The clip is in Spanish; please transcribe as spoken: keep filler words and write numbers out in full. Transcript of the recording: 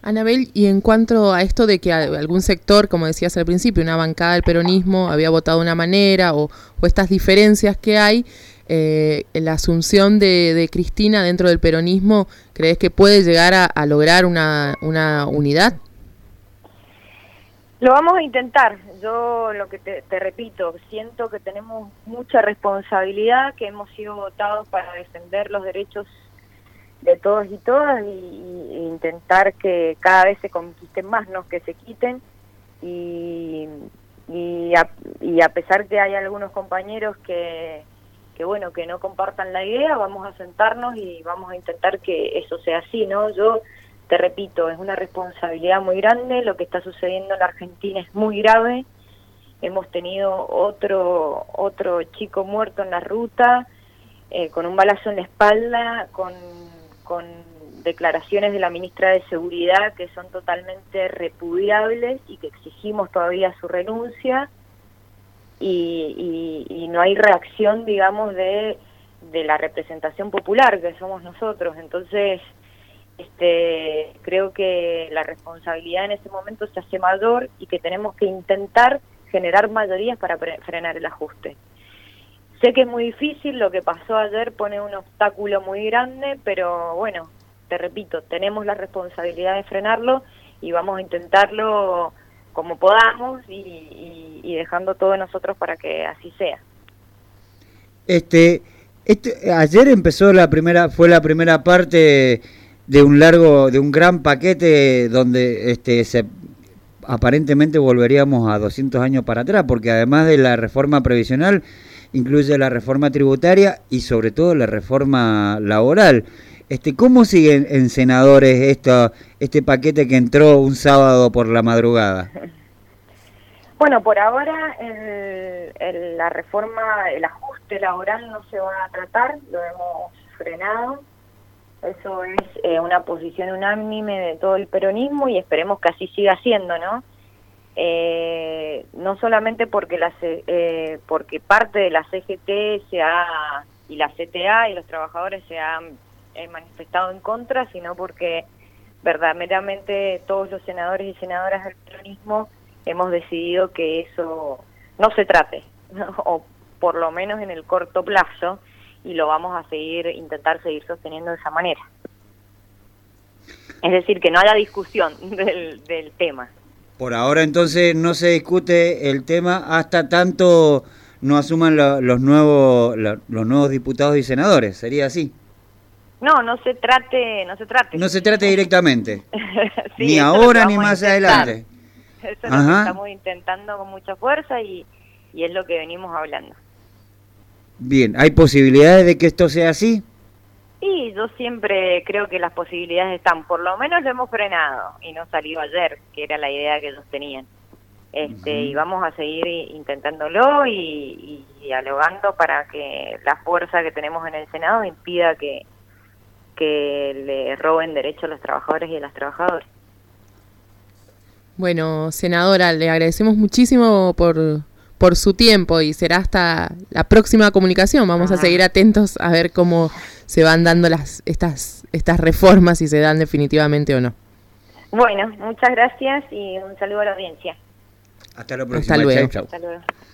Anabel, y en cuanto a esto de que algún sector, como decías al principio, una bancada del peronismo había votado de una manera o, o estas diferencias que hay, eh, la asunción de, de Cristina dentro del peronismo, ¿crees que puede llegar a, a lograr una, una unidad? Lo vamos a intentar. Yo lo que te, te repito, siento que tenemos mucha responsabilidad, que hemos sido votados para defender los derechos de todos y todas y, y intentar que cada vez se conquisten más, no que se quiten. Y, y, a, y a pesar que hay algunos compañeros que, que, bueno, que no compartan la idea, vamos a sentarnos y vamos a intentar que eso sea así, ¿no? Yo te repito, es una responsabilidad muy grande, lo que está sucediendo en la Argentina es muy grave, hemos tenido otro, otro chico muerto en la ruta, eh, con un balazo en la espalda, con con declaraciones de la ministra de Seguridad que son totalmente repudiables y que exigimos todavía su renuncia y, y, y no hay reacción, digamos, de, de la representación popular que somos nosotros. Entonces, este, creo que la responsabilidad en este momento se hace mayor y que tenemos que intentar generar mayorías para frenar el ajuste. Sé que es muy difícil, lo que pasó ayer pone un obstáculo muy grande, pero bueno, te repito, tenemos la responsabilidad de frenarlo y vamos a intentarlo como podamos y, y, y dejando todo de nosotros para que así sea. Este, este, ayer empezó la primera, fue la primera parte de un largo, de un gran paquete donde este se aparentemente volveríamos a doscientos años para atrás, porque además de la reforma previsional incluye la reforma tributaria y sobre todo la reforma laboral. Este, ¿cómo siguen en senadores esto, este paquete que entró un sábado por la madrugada? Bueno, por ahora el, el, la reforma, el ajuste laboral no se va a tratar, lo hemos frenado. Eso es eh, una posición unánime de todo el peronismo y esperemos que así siga siendo, ¿no? Eh, no solamente porque la eh, porque parte de la C G T se ha, y la C T A y los trabajadores se han eh, manifestado en contra, sino porque verdaderamente todos los senadores y senadoras del peronismo hemos decidido que eso no se trate, ¿no? O por lo menos en el corto plazo, y lo vamos a seguir, intentar seguir sosteniendo de esa manera. Es decir, que no haya discusión del, del tema. Por ahora entonces no se discute el tema hasta tanto no asuman lo, los nuevos lo, los nuevos diputados y senadores, ¿sería así? No, no se trate, no se trate. No se trate directamente. Sí, ni ahora ni más adelante. Eso es Ajá. lo que estamos intentando con mucha fuerza y, y es lo que venimos hablando. Bien, ¿hay posibilidades de que esto sea así? Sí, yo siempre creo que las posibilidades están, por lo menos lo hemos frenado y no salió ayer, que era la idea que ellos tenían. Este, uh-huh. Y vamos a seguir intentándolo y, y dialogando para que la fuerza que tenemos en el Senado impida que, que le roben derechos a los trabajadores y a las trabajadoras. Bueno, senadora, le agradecemos muchísimo por... por su tiempo y será hasta la próxima comunicación. Vamos Ajá. a seguir atentos a ver cómo se van dando las estas estas reformas, si se dan definitivamente o no. Bueno, muchas gracias y un saludo a la audiencia. Hasta la próxima. Hasta luego. Chau, chau. Hasta luego.